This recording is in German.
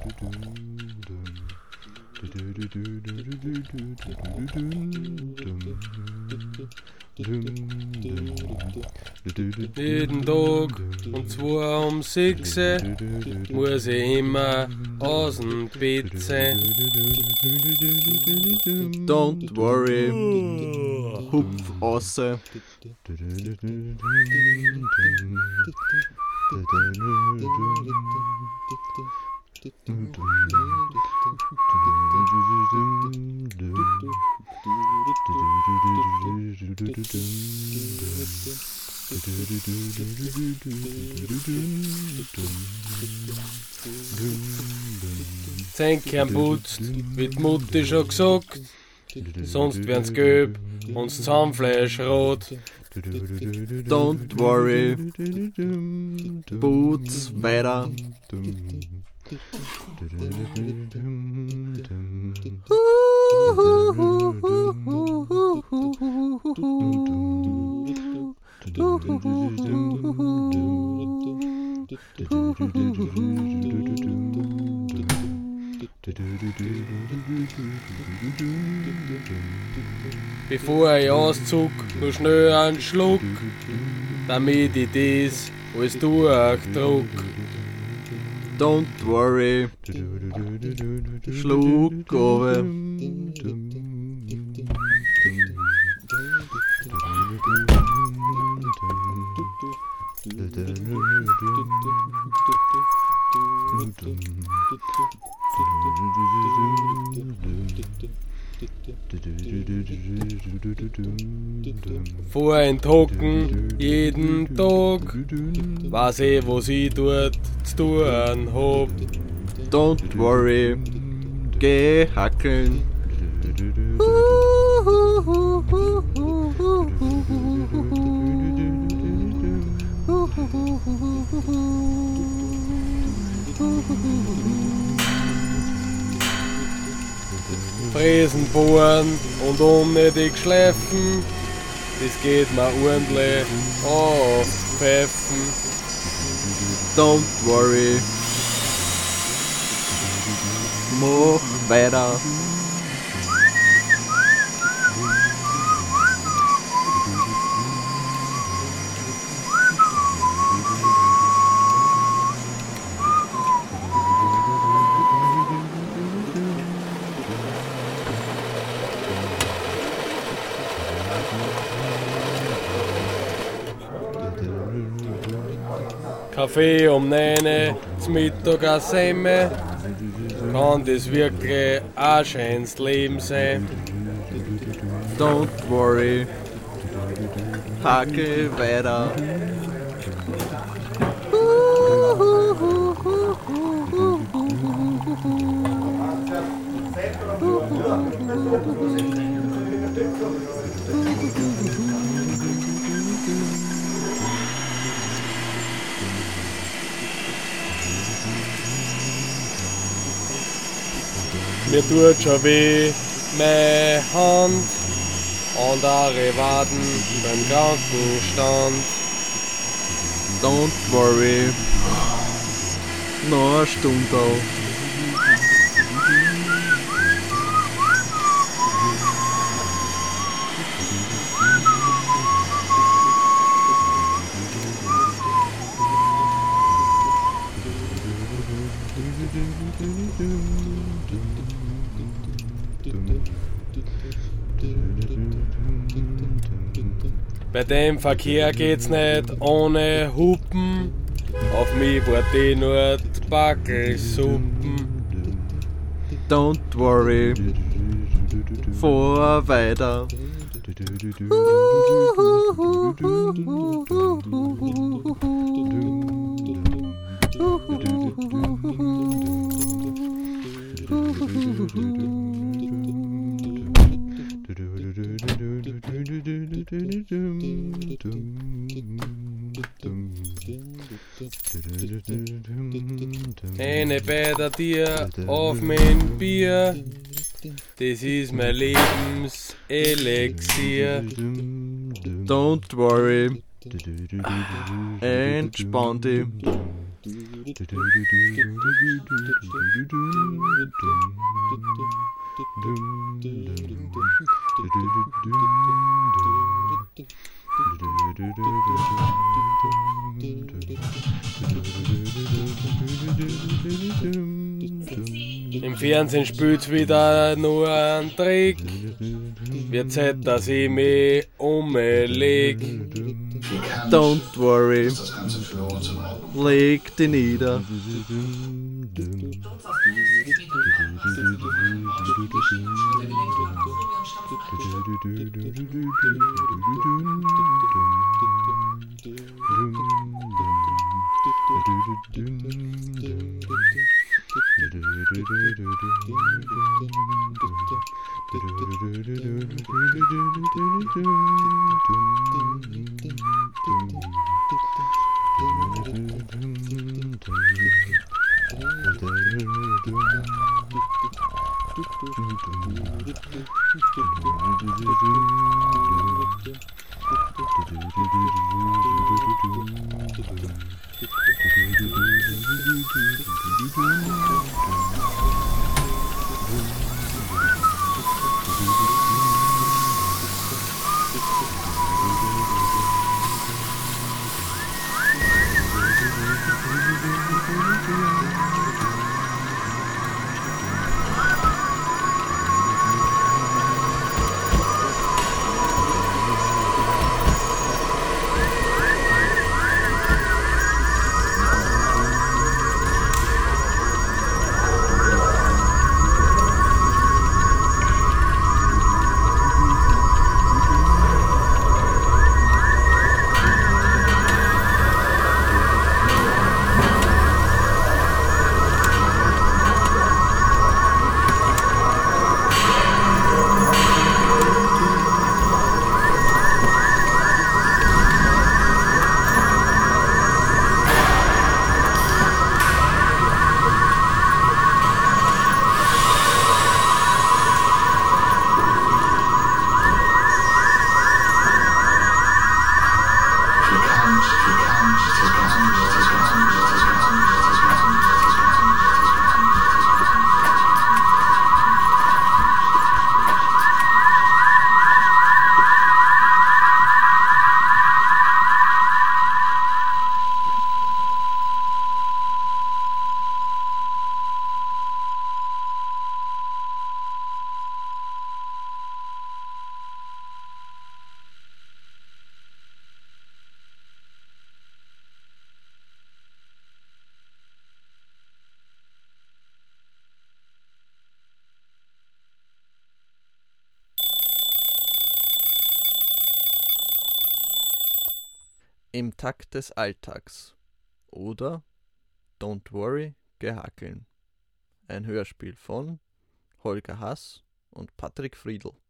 Jeden Tag um 2 um 6 muss ich immer aus dem Bett sein. Don't worry, hupf außer. Zähnkern putzt, wie die Mutti schon gesagt, sonst werden's gelb und das Zahnfleisch rot. Don't worry, putz weiter. Bevor ich auszuck, nur schnell einen Schluck, damit ich das alles durchdruck. Don't worry, Schluck over. Vor ein Hocken jeden Tag, weiß ich, was ich dort zu tun hab. Don't worry, geh hackeln. Fräsen, bohren und unnötig schleifen, das geht mir ordentlich aufpfeifen. Don't worry, mach weiter. Kaffee um 9, zum Mittag eine Semme, kann das wirklich ein schönes Leben sein. Don't worry, hacke weiter. Mir tut schon weh, meine Hand, andere warten beim Krankenstand. Don't worry, noch eine Stunde. Bei dem Verkehr geht's nicht ohne Hupen, auf mich wart nur die Backelsuppen. Don't worry, vor weiter. Eine bei dir auf mein Bier, das ist mein Lebenselixier. Don't worry, entspann dich. Im Fernsehen spielt's wieder nur einen Trick. Wird Zeit, dass ich mich umleg. Don't worry, leg dich nieder. Im Takt des Alltags oder Don't Worry, Gehakeln. Ein Hörspiel von Holger Hass und Patrick Friedl.